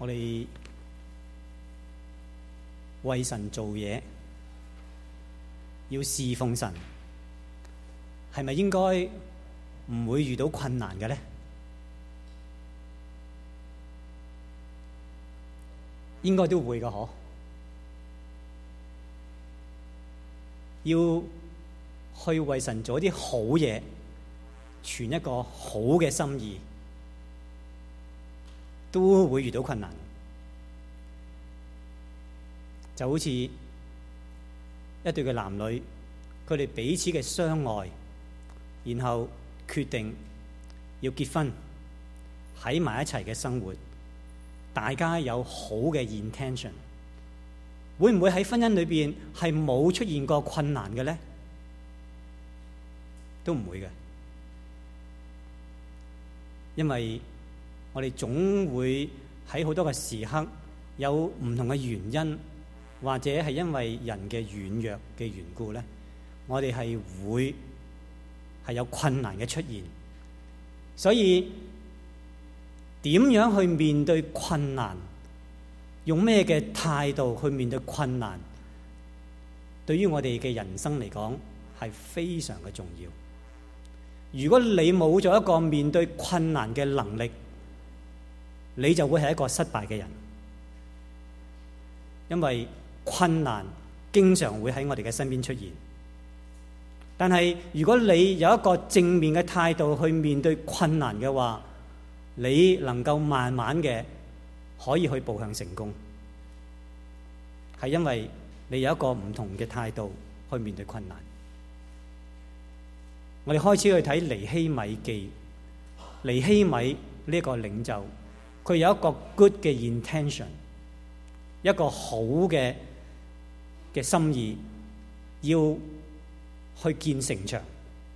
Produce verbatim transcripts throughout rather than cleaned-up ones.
我哋為神做嘢，要侍奉神，係咪應該唔會遇到困難嘅呢？應該都會㗎，嗬。要去為神做一啲好嘢，傳一個好嘅心意，都會遇到困難。就好似一對嘅男女，佢哋彼此嘅相愛，然後決定要結婚，喺埋一齊嘅生活，大家有好嘅 intention， 會唔會喺婚姻裏邊係冇出現過困難嘅呢？都唔會嘅，因為我哋總會喺好多嘅時刻有唔同嘅原因，或者係因為人嘅軟弱嘅緣故咧，我哋係會係有困難嘅出現。所以點樣去面對困難，用咩嘅態度去面對困難，對於我哋嘅人生嚟講係非常嘅重要。如果你冇咗一個面對困難嘅能力，你就會係一個失敗嘅人，因為困難經常會喺我哋嘅身邊出現。但係如果你有一個正面嘅態度去面對困難嘅話，你能夠慢慢嘅可以去步向成功，係因為你有一個唔同嘅態度去面對困難。我哋開始去睇尼希米記，尼希米呢個領袖，佢有一個 good 嘅 intention， 一個好嘅嘅心意，要去建城牆。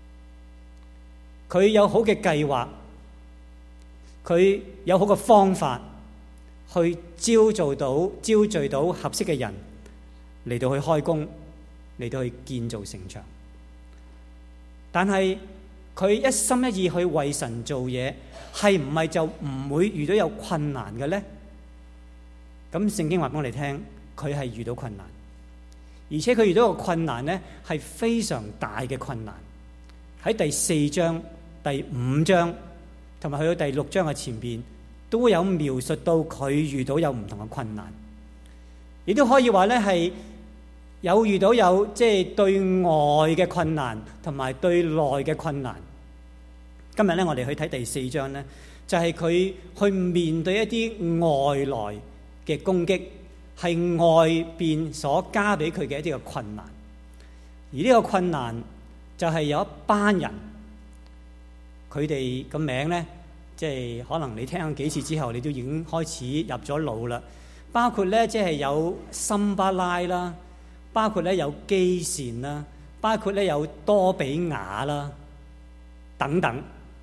佢有好嘅計劃，佢有好嘅方法去招造到招聚到合適嘅人嚟到去開工，嚟到去建造城牆。但係佢一心一意去為神做嘢，係唔係就唔會遇到有困難嘅呢？咁聖經話俾我哋聽，佢係遇到困難，而且佢遇到個困難呢係非常大嘅困難。喺第四章、第五章同埋去到第六章嘅前邊，都有描述到佢遇到有唔同嘅困難，亦都可以話呢係有遇到有即係對外嘅困難同埋對內嘅困難。今日咧，我哋去睇第四章咧，就係佢去面對一啲外來嘅攻擊，係外邊所加俾佢嘅一啲嘅困難。而呢個困難就係有一班人，佢哋個名咧，即係可能你聽咗幾次之後，你都已經開始入咗腦啦。包括咧，即係有參巴拉啦。包括咧有基善啦，包括咧有多比亞啦，等等。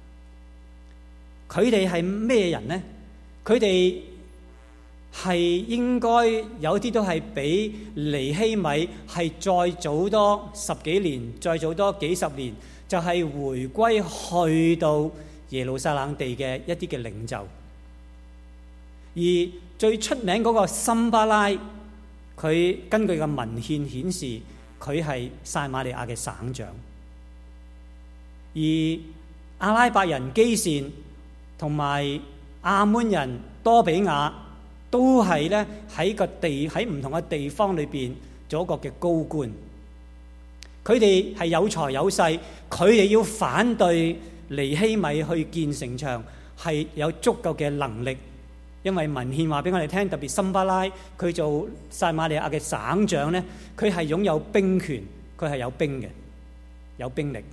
佢哋係咩人呢？佢哋係應該有啲都係比尼希米係再早多十幾年，再早多幾十年，就係回歸去到耶路撒冷地嘅一啲嘅領袖。而最出名嗰個參巴拉，佢根據嘅文獻顯示，佢係撒瑪利亞嘅省長。而阿拉伯人基善同埋亞捫人多比亞都係咧喺個地喺唔同嘅地方裏邊做一個嘅高官。佢哋係有財有勢，佢哋要反對尼希米去建城牆，係有足夠嘅能力。因為文獻話俾我哋聽，特別參巴拉佢做撒瑪利亞嘅省長咧，佢係擁有兵權，佢係有兵嘅，有兵力。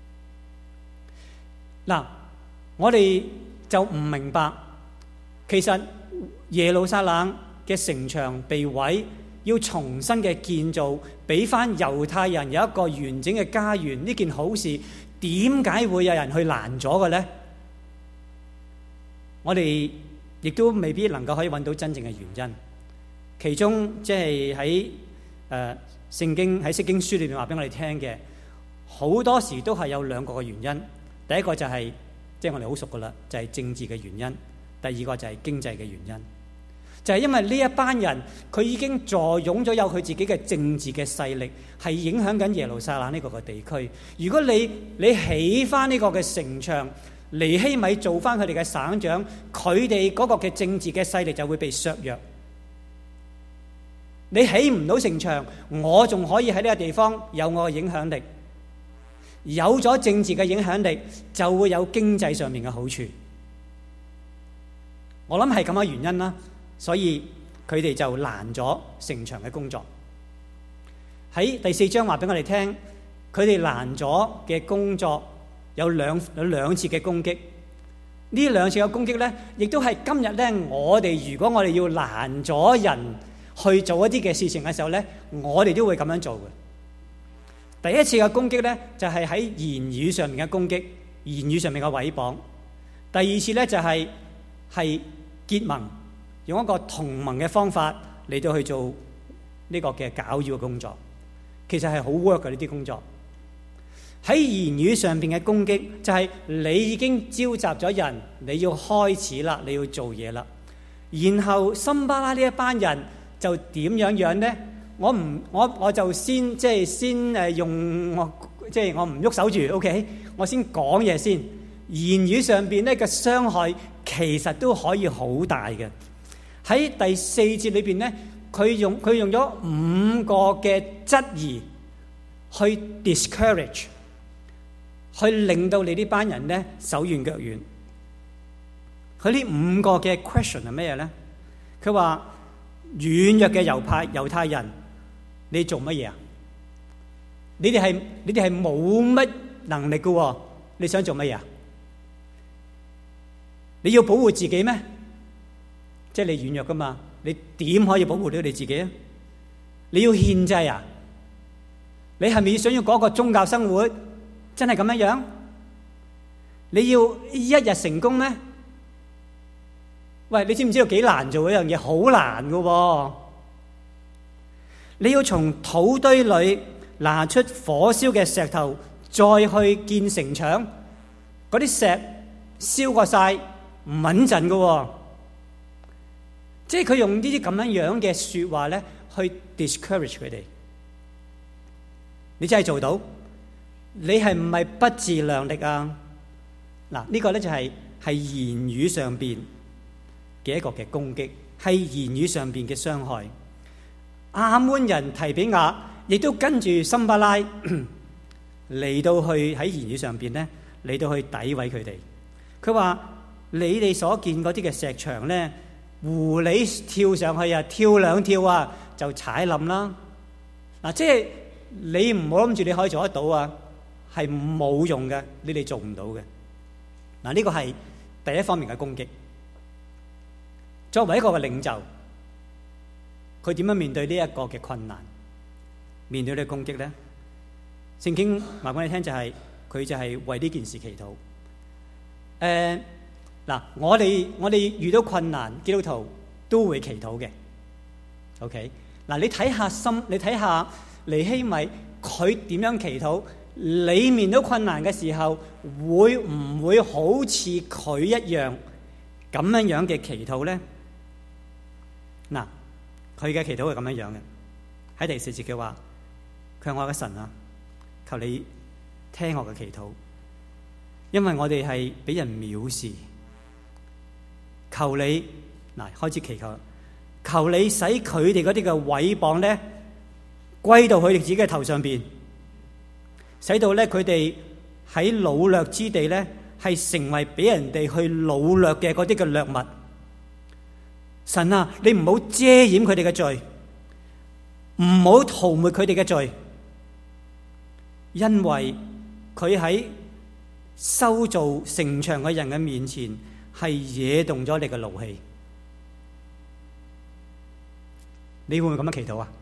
嗱，我哋就唔明白，其實耶路撒冷嘅城牆被毀，要重新嘅建造，俾翻猶太人有一個完整嘅家園，呢件好事，點解會有人去攔咗嘅咧？我哋亦都未必能夠可以揾到真正嘅原因，其中即係喺誒聖經喺釋經書裏面話俾我哋聽嘅，好多時都係有兩個嘅原因。第一個就係即係我哋好熟噶啦，就係政治嘅原因；第二個就係經濟嘅原因。 就係因為呢一班人佢已經坐擁咗有佢自己嘅政治嘅勢力，係影響緊耶路撒冷呢個嘅地區。如果你你起翻呢個嘅城牆，尼希米做翻佢哋嘅省長，佢哋嗰個嘅政治嘅勢力就會被削弱。你起唔到城牆，我仲可以喺呢個地方有我嘅影響力。有咗政治嘅影響力，就會有經濟上面嘅好處。我諗係咁嘅原因啦，所以佢哋就攔咗城牆嘅工作。喺第四章話俾我哋聽，佢哋攔咗嘅工作有兩有兩次嘅攻擊。呢兩次嘅攻擊呢，亦都係今日呢，我哋如果我哋要攔咗人去做一啲嘅事情嘅時候呢，我哋都會咁樣做嘅。第一次嘅攻擊呢，就係喺言語上面嘅攻擊，言語上面嘅毀謗。第二次呢，就係係結盟，用一個同盟嘅方法嚟到去做呢個嘅攪擾嘅工作。其實係好 work 嘅呢啲工作。喺言語上邊嘅攻擊，就係你已經召集咗人，你要開始啦，你要做嘢啦。然後參巴拉呢一班人就點樣樣呢？我唔我我就先即係先誒用我即係我唔喐手住 ，OK？我先講嘢先。言語上邊咧嘅傷害其實都可以好大嘅。喺第四節裏邊咧，佢用佢用咗五個嘅質疑去 discourage，去令到你呢班人咧手軟腳軟。佢呢五個嘅 question 係咩嘢咧？佢話軟弱嘅猶派猶太人。你做乜嘢啊？你哋係你哋係冇乜能力嘅，你想做乜嘢啊？你要保護自己咩？即係你軟弱噶嘛？你點可以保護到你自己啊？你要獻祭啊？你係咪想要嗰個宗教生活？真係咁樣樣？你要一日成功咩？喂，你知唔知道幾難做一樣嘢？好難噶。你要從土堆裏拿出火燒嘅石頭，再去建城牆，嗰啲石燒過晒，唔穩陣㗎。即係佢用呢啲咁樣樣嘅說話咧，去 discourage 佢哋。你真係做到？你係唔係不自量力啊？嗱，呢個咧就係係言語上邊嘅一個嘅攻擊，係言語上邊嘅傷害。亞捫人提比亞亦都跟住參巴拉嚟到去喺言語上邊咧，嚟到去詆毀佢哋。佢話：你哋所見嗰啲嘅石牆咧，狐狸跳上去啊，跳兩跳啊，就踩冧啦。嗱，即係你唔好諗住你可以做得到啊，係冇用嘅，你哋做唔到嘅。嗱，呢個係第一方面嘅攻擊。作為一個嘅領袖，佢點樣面對呢一個嘅困難，面對呢個攻擊咧？聖經話俾你聽就係、是、佢就係為呢件事祈禱。誒、呃、嗱，我哋我哋遇到困難，基督徒都會祈禱嘅。OK， 嗱，你睇下心，你睇下尼希米佢點樣祈禱？你面對困難嘅時候，會唔會好似佢一樣咁樣樣嘅祈禱咧？嗱。佢嘅祈禱係咁樣樣嘅，喺第四節嘅話，佢話我嘅神啊，求你聽我嘅祈禱，因為我哋係俾人藐視，求你嗱開始祈求，求你使佢哋嗰啲嘅毀謗咧歸到佢哋自己嘅頭上邊，使到咧佢哋喺擄掠之地咧係成為俾人哋去擄掠嘅嗰啲嘅掠物。神啊，你唔好遮掩佢哋嘅罪，唔好塗抹佢哋嘅罪，因為佢喺修造城牆嘅人嘅面前係惹動咗你嘅怒氣。你會唔會咁樣祈禱啊？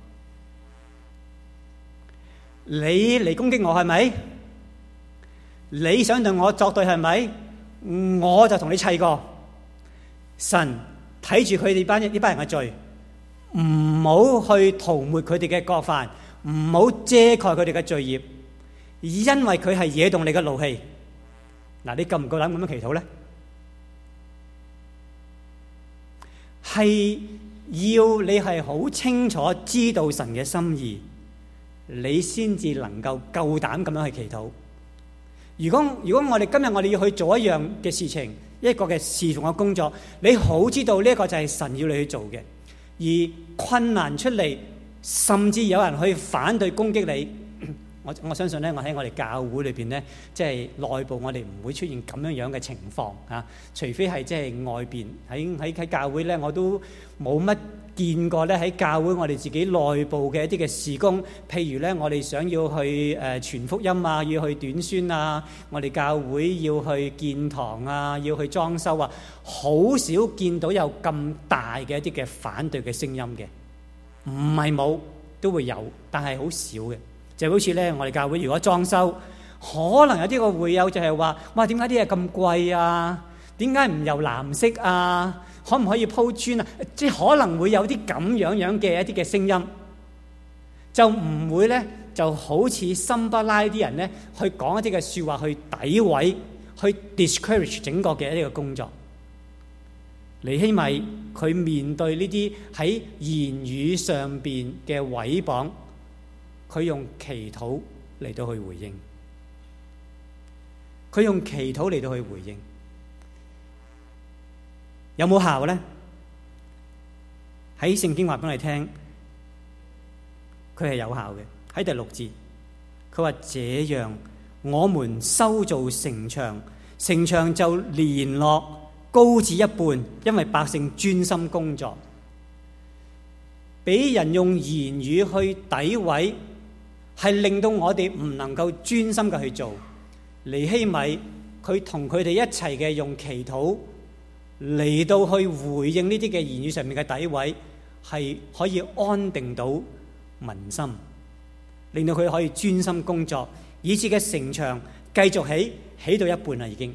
你嚟攻擊我係咪？你想同我作對係咪？我就同你砌過。神睇住佢哋班呢班人嘅罪，唔好去塗抹佢哋嘅過犯，唔好遮蓋佢哋嘅罪孽，因為佢係惹動你嘅怒氣。嗱，你夠唔夠膽咁樣祈禱咧？係要你係好清楚知道神嘅心意，你先至能夠夠膽咁樣去祈禱。如果如果我哋今日我哋要去做一樣嘅事情，一個嘅侍奉嘅工作，你好知道呢一個就係神要你去做嘅，而困難出嚟，甚至有人去反對攻擊你，我我相信咧，我喺我哋教會裏邊咧，即係內部我哋唔會出現咁樣樣嘅情況啊，除非係即係外邊喺喺喺教會咧，我都冇乜見過咧喺教會我哋自己內部嘅一啲嘅事工，譬如咧我哋想要去誒傳福音啊，要去短宣啊，我哋教會要去建堂啊，要去裝修啊，好少見到有咁大嘅一啲嘅反對嘅聲音嘅，唔係冇都會有，但係好少嘅。就好似咧，我哋教會如果裝修，可能有啲個會友就係話：哇，點解啲嘢咁貴啊？點解唔油藍色啊？可唔可以鋪磚啊？即係可能會有啲咁樣樣嘅一啲嘅聲音，就唔會咧，就好似森巴拉啲人咧，去講一啲嘅説話，去詆毀、去 discourage 整個嘅一啲嘅工作。尼希米佢面對呢啲喺言語上邊嘅毀謗，佢用祈禱嚟到去回應，佢用祈禱嚟到去回應，有冇效咧？喺聖經話俾我哋聽，佢係有效嘅。喺第六節，佢話：這樣我們修造城牆，城牆就連絡高至一半，因為百姓專心工作。俾人用言語去詆毀，係令到我哋唔能夠專心嘅去做。尼希米佢同佢哋一齊嘅用祈禱嚟到去回應呢啲嘅言語上面嘅詆毀，係可以安定到民心，令到佢可以專心工作，以致嘅城牆繼續起，起到一半啦已經。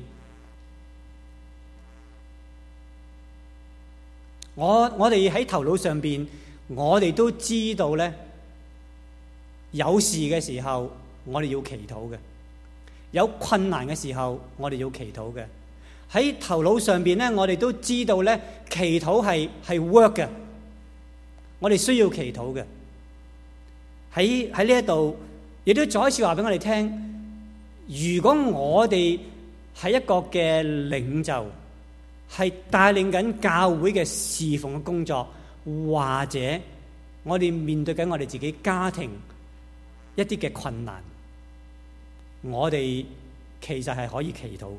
我我哋喺頭腦上邊，我哋都知道咧，有事嘅時候我哋要祈禱嘅，有困難嘅時候我哋要祈禱嘅。喺頭腦上邊咧，我哋都知道咧，祈禱係係 work 嘅，我哋需要祈禱嘅。喺喺呢一度，亦都再一次話俾我哋聽，如果我哋係一個嘅領袖，係帶領緊教會嘅侍奉嘅工作，或者我哋面對緊我哋自己家庭一啲嘅困難，我哋其實係可以祈禱嘅，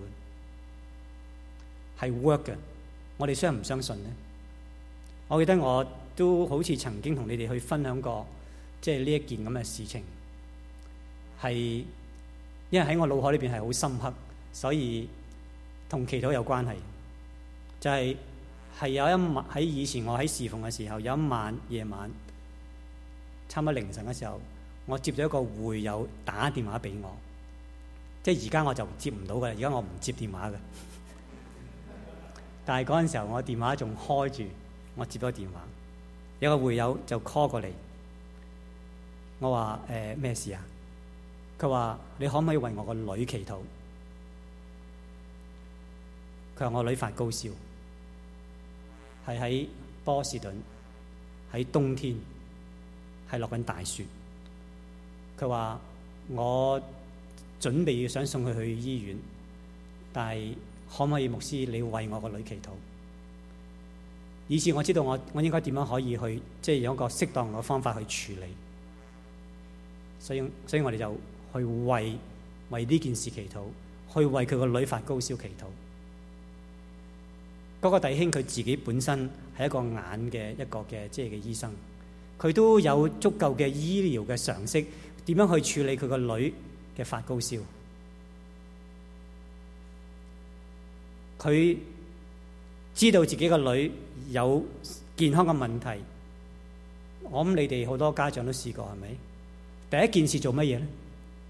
係 work 嘅。我哋相唔相信呢？我記得我都好似曾經同你哋去分享過，即係呢一件咁嘅事情，係因為喺我腦海裏邊係好深刻，所以同祈禱有關係。就係、是、係有一晚喺以前我喺侍奉嘅時候，有一晚夜晚差唔多凌晨嘅時候，我接咗一個會友打電話俾我，即係而家我就接唔到㗎喇，而家我唔接電話嘅。但係嗰陣時候我電話仲開住，我接咗電話，有個會友就 call 過嚟，我話誒咩事啊？佢話你可唔可以為我個女祈禱？佢話我女發高燒，係喺波士頓，喺冬天，係落緊大雪。佢話我準備要想送佢去醫院，但係可唔可以牧師你為我個女祈禱？以至我知道我我應該點樣可以去，即係用一個適當嘅方法去處理。所以所以我哋就去為為呢件事祈禱，去為佢個女發高燒祈禱。嗰個弟兄佢自己本身係一個眼嘅一個嘅即係嘅醫生，佢都有足夠嘅醫療嘅常識，點樣去處理佢個女嘅發高燒。佢知道自己個女有健康嘅問題，我諗你哋好多家長都試過，係咪？第一件事做乜嘢咧？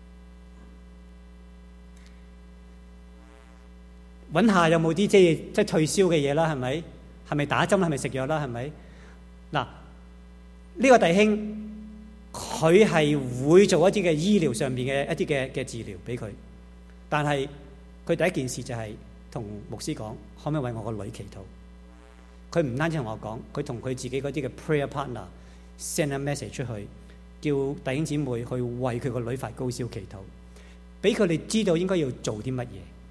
揾下有冇啲即係即係退燒嘅嘢啦，係咪？係咪打針？係咪食藥啦？係咪？嗱，呢個弟兄佢係會做一啲嘅醫療上邊嘅一啲嘅嘅治療俾佢，但係佢第一件事就係同牧師講，可唔可以為我個女祈禱？ 佢唔單止同我講，佢同佢自己嗰啲嘅 prayer partner send a message 出去，叫弟兄姊妹去為佢個女發高燒祈禱，俾佢哋知道應該要做啲乜嘢。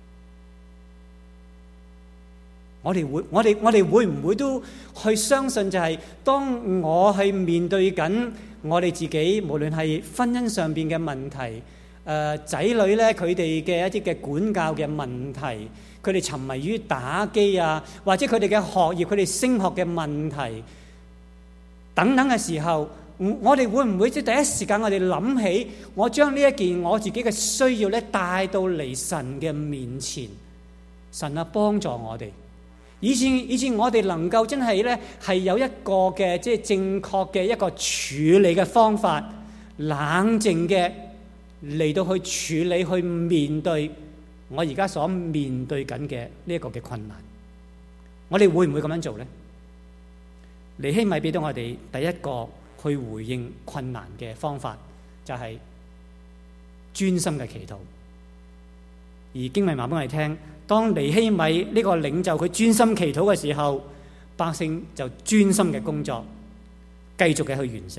我哋會，我哋我哋會唔會都去相信，就係當我係面對緊我哋自己，無論係婚姻上邊嘅問題，誒仔女咧佢哋嘅一啲嘅管教嘅問題，佢哋沉迷於打機啊，或者佢哋嘅學業、佢哋升學嘅問題等等嘅時候，我哋會唔會即係第一時間我哋諗起，我將呢一件我自己嘅需要咧帶到嚟神嘅面前，神啊幫助我哋。以前以前我哋能夠真係咧係有一個嘅即係正確嘅一個處理嘅方法，冷靜嘅嚟到去處理去面對我而家所面對緊嘅呢一個嘅困難。我哋會唔會咁樣做咧？尼希米俾到我哋第一個去回應困難嘅方法，就係專心嘅祈禱。而經文話俾我哋聽，當尼希米呢個領袖佢專心祈禱嘅時候，百姓就專心嘅工作，繼續嘅去完成。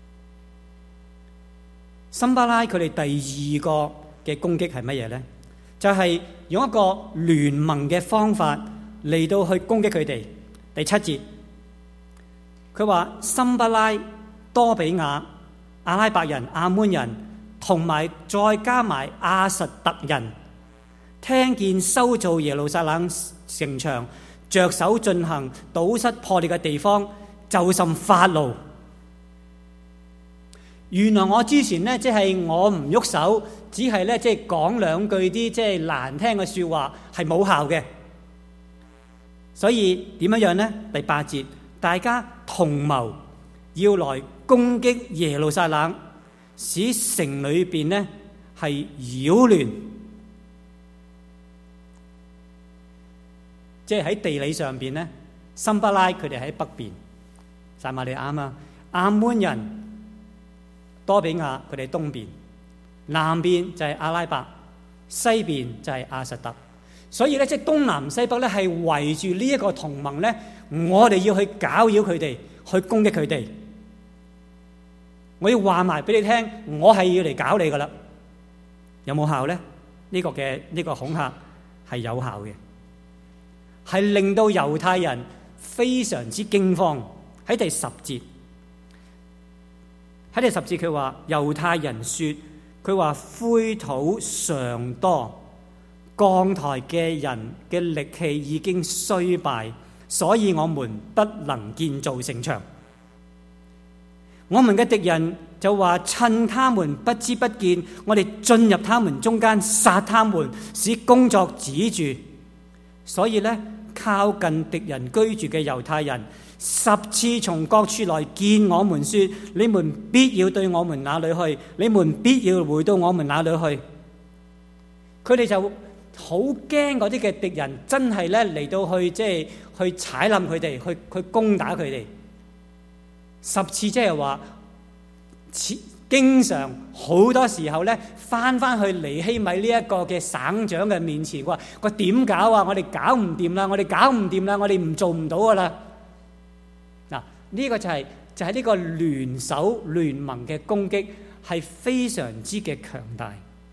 參巴拉佢哋第二個嘅攻擊係乜嘢呢？就係、是、用一個聯盟嘅方法嚟到去攻擊佢哋。第七節，佢話參巴拉、多比亞、阿拉伯人、亞捫人，同埋再加埋亞實突人，聽見修造耶路撒冷城牆，着手進行堵塞破裂嘅地方，就甚發怒。原來我之前呢，即係我唔喐手，只係咧即係講兩句啲即係難聽嘅說話，係冇效嘅。所以點樣樣呢？第八節，大家同謀要來攻擊耶路撒冷，使城裏邊呢係擾亂。即係喺地理上邊呢，參巴拉佢哋喺北邊，撒瑪利亞啊，亞捫人、多比亞佢哋東邊，南邊就係阿拉伯，西邊就係亞實突。所以咧，即係東南西北咧係圍住呢一個同盟咧，我哋要去攪擾佢哋，去攻擊佢哋。我要話埋俾你聽，我係要嚟搞你噶啦。有冇效咧？呢個嘅呢個恐嚇係有效嘅，係令到猶太人非常之驚慌。喺第十節，喺第十節佢話猶太人說，佢話灰土常多，降台嘅人嘅力氣已經衰敗，所以我們不能建造城牆。我們嘅敵人就話趁他們不知不見，我哋進入他們中間殺他們，使工作止住。所以呢，靠近敵人居住嘅猶太人十次從各處來見我們說，你們必要對我們那裏去，你們必要回到我們那裏去。佢哋就好驚嗰啲嘅敵人真係咧嚟到去即係去踩冧佢哋，去去攻打佢哋。十次即係話，經常好多時候咧，翻翻去尼希米呢一個嘅省長嘅面前，話佢點搞啊？我哋搞唔掂啦，我哋搞唔掂啦，我哋唔做唔到噶啦。嗱，呢個就係就係呢個聯手聯盟嘅攻擊係非常之嘅強大。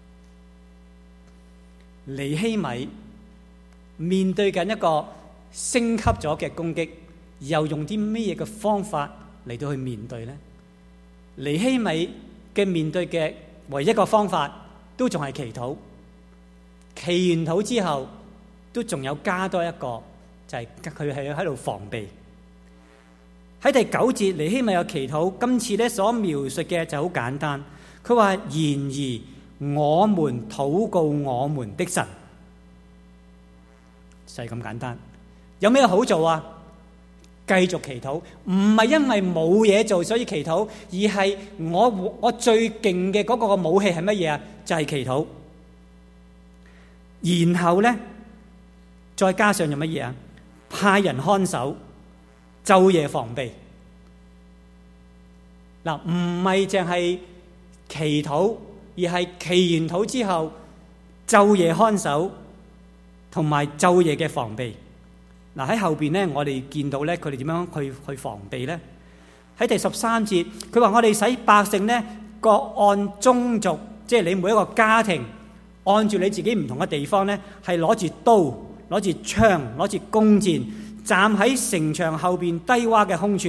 尼希米面對緊一個升級咗嘅攻擊，又用啲咩嘢嘅方法嚟到去面對呢？尼希米嘅面對嘅唯一一個方法都仲係祈禱，祈完禱之後都仲有加多一個，就係佢係喺度防備。喺第九節，尼希米有祈禱，今次咧所描述嘅就好簡單。佢話：然而我們禱告我們的神，就係咁簡單。有咩好做啊？繼續祈禱，唔係因為冇嘢做所以祈禱，而係我我最勁嘅嗰個武器係乜嘢啊？就係祈禱。然後咧，再加上有乜嘢啊？派人看守，晝夜防備。嗱，唔係淨係祈禱，而係祈完禱之後，晝夜看守，同埋晝夜嘅防備。 嗱喺後邊咧，我哋見到咧，佢哋點樣去去防備咧？喺第十三節，佢話我哋使百姓咧各按宗族，即係你每一個家庭，按住你自己唔同嘅地方咧，係攞住刀、攞住槍、攞住弓箭，站喺城牆後邊低洼嘅空處。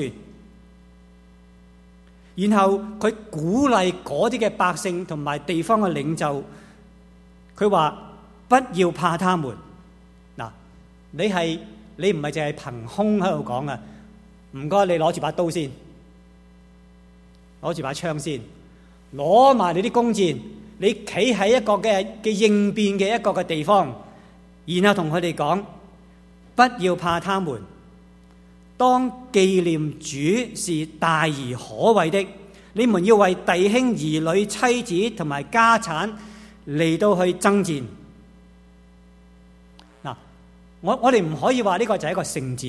然後佢鼓勵嗰啲嘅百姓同埋地方嘅領袖，佢話不要怕他們。嗱，你係你唔係淨係憑空喺度講啊，唔該你攞住把刀先，攞住把槍先，攞埋你啲弓箭，你企喺一個嘅嘅應變嘅一個嘅地方，然後同佢哋講，不要怕他們，當紀念主是大而可畏的，你們要為弟兄兒女妻子同埋家產嚟到去爭戰。嗱，我我哋唔可以話呢個就係一個聖戰，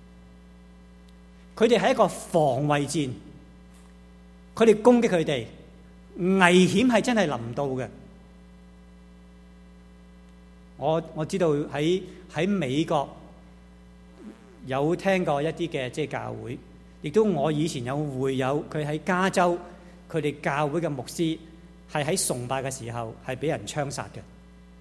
佢哋係一個防衛戰，佢哋攻擊佢哋，危險係真係臨到嘅。我我知道喺喺美國有聽過一啲嘅即係教會，亦都我以前有會友，佢喺加州，佢哋教會嘅牧師係喺崇拜嘅時候係俾人槍殺嘅。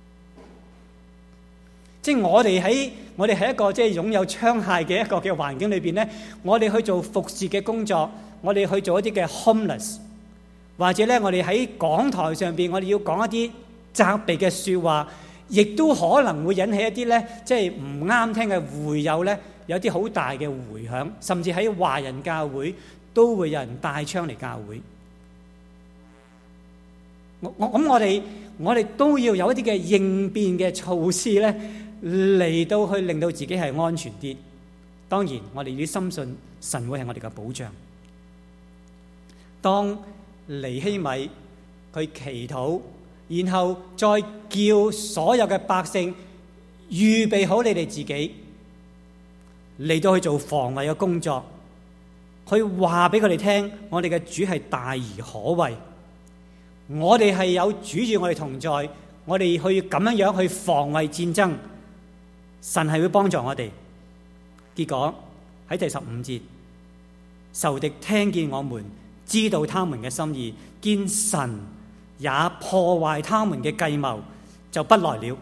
即係我哋喺我哋喺一個即係擁有槍械嘅一個嘅環境裏邊咧，我哋去做服侍嘅工作，我哋去做一啲嘅 homeless， 或者咧我哋喺講台上邊，我哋要講一啲責備嘅説話，亦都可能會引起一啲咧即係唔啱聽嘅會友咧，有啲好大嘅迴響，甚至喺華人教會都會有人帶槍嚟教會。我我咁我哋我哋都要有一啲嘅應變嘅措施咧，嚟到去令到自己係安全啲。當然我哋要深信神會係我哋嘅保障。當尼希米佢祈禱，然後再叫所有嘅百姓預備好你哋自己嚟到去做防衛嘅工作，去話俾佢哋聽，我哋嘅主係大而可畏，我哋係有主與我哋同在，我哋去咁樣樣去防衛戰爭，神係會幫助我哋。結果喺第十五節，仇敵聽見我們，知道他們嘅心意，見神也破壞他們嘅計謀，就不來了。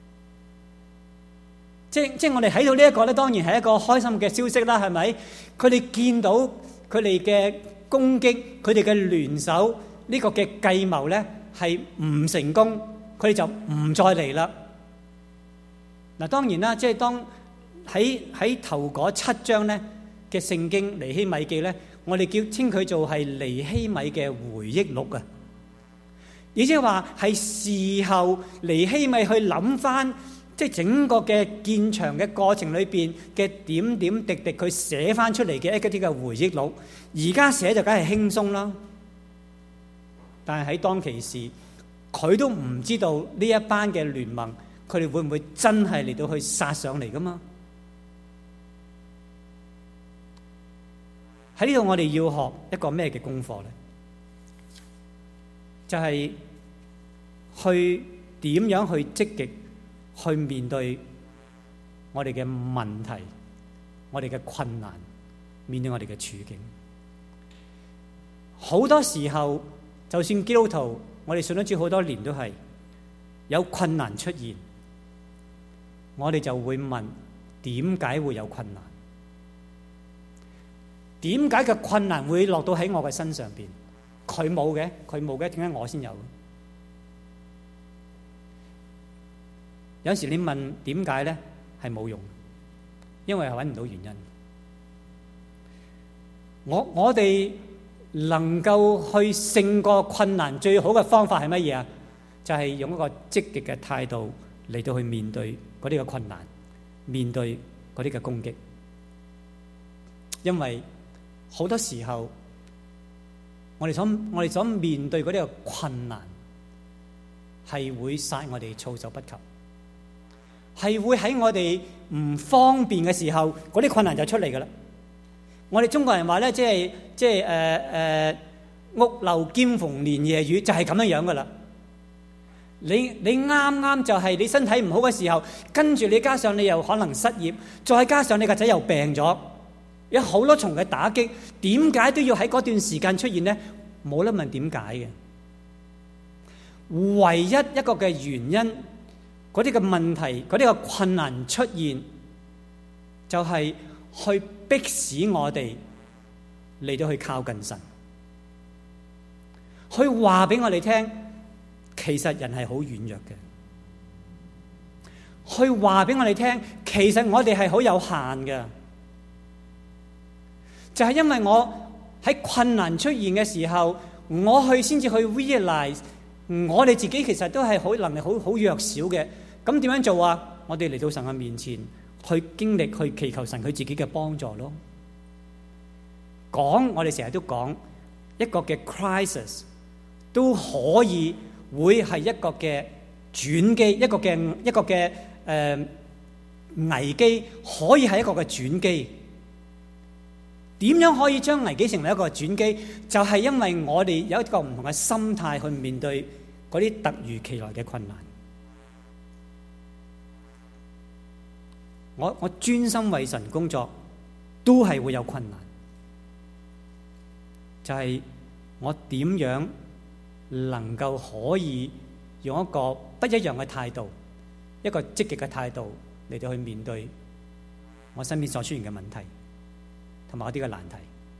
即即我哋睇到呢一個咧，當然係一個開心嘅消息啦，係咪？佢哋見到佢哋嘅攻擊，佢哋嘅聯手呢個嘅計謀咧係唔成功，佢哋就唔再嚟啦。嗱，當然啦，即係當喺喺頭嗰七章咧嘅聖經尼希米記咧，我哋叫稱佢做係尼希米嘅回憶錄啊。亦即係話係事後尼希米去諗翻，即係整個嘅建牆嘅過程裏邊嘅點點滴滴，佢寫翻出嚟嘅一啲嘅回憶錄。而家寫就梗係輕鬆啦，但係喺當其時，佢都唔知道呢一班嘅聯盟，佢哋會唔會真係嚟到去殺上嚟噶嘛？喺呢度我哋要學一個咩嘅功課咧？就係去點樣去積極去面對我哋嘅問題，我哋嘅困難，面對我哋嘅處境。好多時候，就算基督徒，我哋信咗主好多年都係有困難出現，我哋就會問：點解會有困難？點解嘅困難會落到喺我嘅身上邊？佢冇嘅，佢冇嘅，點解我先有？有時你問點解咧，係冇用，因為係揾唔到原因。我我哋能夠去勝過困難最好嘅方法係乜嘢啊？就係用一個積極嘅態度嚟到去面對嗰啲嘅困難，面對嗰啲嘅攻擊。因為好多時候，我哋所我哋所面對嗰啲嘅困難，係會殺我哋措手不及，係會喺我哋唔方便嘅時候，嗰啲困難就出嚟噶啦。我哋中國人話咧，即係即係誒誒屋漏兼逢連夜雨，就係咁樣樣噶啦。 你你啱啱就係你身體唔好嘅時候，跟住你加上你又可能失業，再加上你個仔又病咗，有好多重嘅打擊，點解都要喺嗰段時間出現呢？冇得問點解嘅，唯一一個嘅原因，嗰啲嘅問題，嗰啲嘅困難出現，就係去迫使我哋嚟到去靠近神，去話俾我哋聽，其實人係好軟弱嘅，去話俾我哋聽，其實我哋係好有限嘅，就係因為我喺困難出現嘅時候，我去先至去 realize 我哋自己其實都係好能力好好弱小嘅。咁點樣做啊？我哋嚟到神嘅面前，去經歷去祈求神佢自己嘅幫助咯。講我哋成日都講一個嘅 crisis 都可以會係一個嘅轉機，一個嘅一個嘅誒、呃、危機可以係一個嘅轉機。點樣可以將危機成為一個轉機？就係、是、因為我哋有一個唔同嘅心態去面對嗰啲突如其來嘅困難。我我專心為神工作，都係會有困難。就係、是、我點樣能夠可以用一個不一樣嘅態度，一個積極嘅態度嚟到去面對我身邊所出現嘅問題，同埋一啲嘅難題。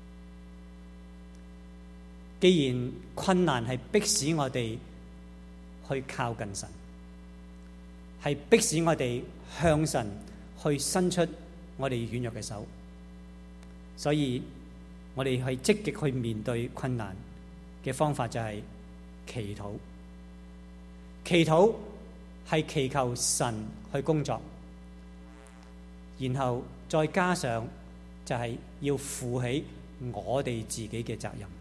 既然困難係迫使我哋去靠近神，係迫使我哋向神去伸出我哋軟弱嘅手，所以我哋係積極去面對困難嘅方法就係祈禱。祈禱係祈求神去工作，然後再加上就係要負起我哋自己嘅責任。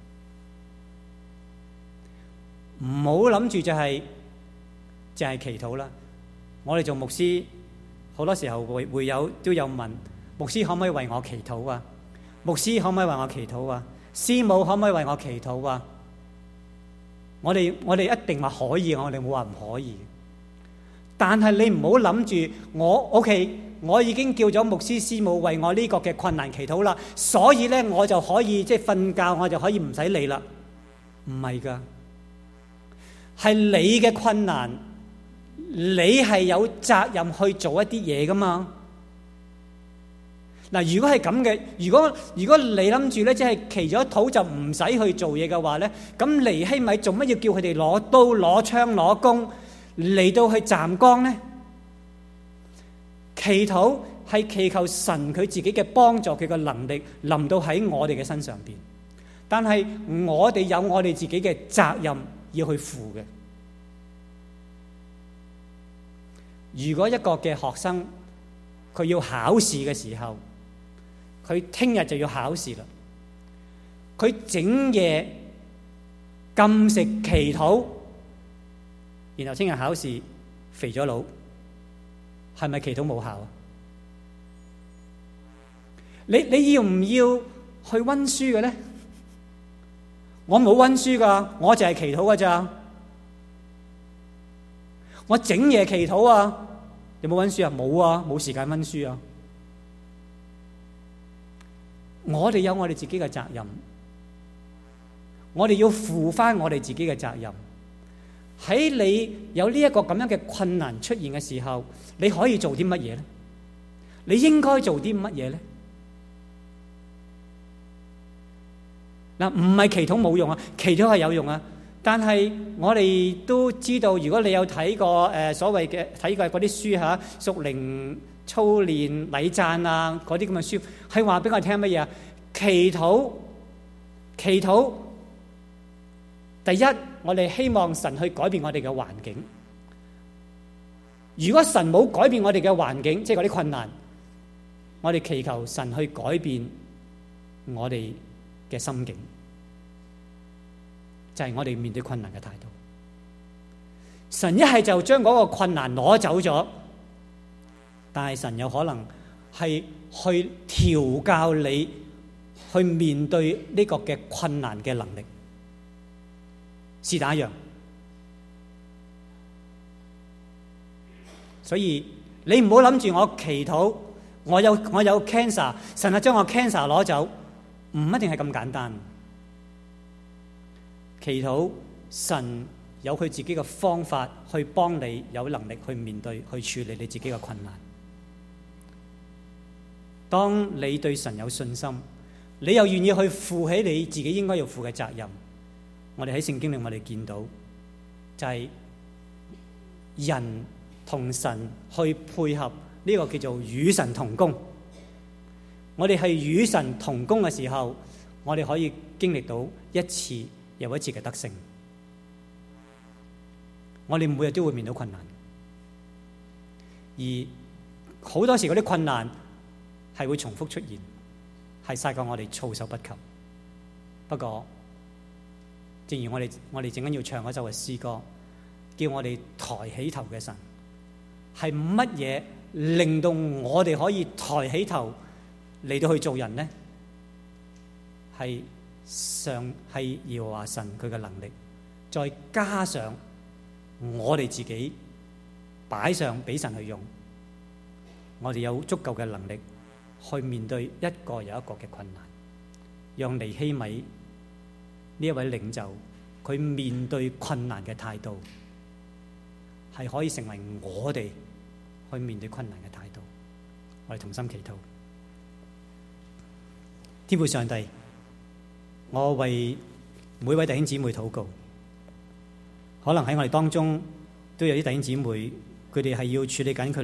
唔好諗住就係就係祈禱啦。我哋做牧師好多時候會會有都有問牧師可唔可以為我祈禱啊？牧師可唔可以為我祈禱啊？師母可唔可以為我祈禱啊？我哋我哋一定話可以，我哋冇話唔可以。但係你唔好諗住我 OK，我已經叫咗牧師師母為我呢個嘅困難祈禱啦，所以咧我就可以即係瞓覺，我就可以唔使理啦。唔係噶，係你嘅困難，你係有責任去做一啲嘢噶嘛。嗱，如果係咁嘅，如果如果你諗住咧，即係祈咗禱就唔使去做嘢嘅話咧，咁尼希米做乜要叫佢哋攞刀、攞槍、攞弓嚟到去站崗咧？祈禱係祈求神佢自己嘅幫助，佢嘅能力臨到喺我哋嘅身上邊，但係我哋有我哋自己嘅責任要去負嘅。如果一個嘅學生佢要考試嘅時候，佢聽日就要考試啦，佢整夜禁食祈禱，然後聽日考試肥咗佬，係咪祈禱冇效啊？你你要唔要去溫書嘅咧？我冇溫書噶，我就係祈禱噶咋。我整夜祈禱啊，有冇溫書啊？冇啊，冇時間溫書啊。我哋有我哋自己嘅責任，我哋要負翻我哋自己嘅責任。喺你有呢一個咁樣嘅困難出現嘅時候，你可以做啲乜嘢咧？你應該做啲乜嘢咧？嗱，唔係祈禱冇用啊，祈禱係有用啊。但係我哋都知道，如果你有睇過誒、呃、所謂嘅睇過嗰啲書嚇，屬靈操練禮讚啊嗰啲咁嘅書，係話俾我聽乜嘢啊？祈禱，祈禱。第一，我哋希望神去改變我哋嘅環境。如果神冇改變我哋嘅環境，即係嗰啲困難，我哋祈求神去改變我哋嘅心境，就係我哋面對困難嘅態度。神一係就將嗰個困難攞走咗，但係神有可能係去調教你去面對呢個嘅困難嘅能力。是但一樣， 所以你唔好諗住我祈禱，我有我有 cancer， 神啊將我 cancer 攞走，唔一定係咁簡單。祈禱，神有佢自己嘅方法去幫你有能力去面對、去處理你自己嘅困難。當你對神有信心，你又願意去負起你自己應該要負嘅責任，我哋喺聖經裏我哋見到就係、是、人同神去配合，呢個叫做與神同工。我哋係與神同工嘅時候，我哋可以經歷到一次又一次嘅得勝。我哋每日都會面對困難，而好多時嗰啲困難係會重複出現，係晒過我哋措手不及。不過，正如我哋我哋陣間要唱嗰首嘅詩歌，叫我哋抬起頭嘅神，係乜嘢令到我哋可以抬起頭嚟到去做人呢？係上係耶和華神佢嘅能力，再加上我哋自己擺上俾神去用，我哋有足夠嘅能力去面對一個又一個嘅困難，讓尼希米呢一位領袖佢面對困難嘅態度係可以成為我哋去面對困難嘅態度。我哋同心祈禱。天父上帝，我為每位弟兄姊妹禱告。可能喺我哋當中都有啲弟兄姊妹，佢哋係要處理緊佢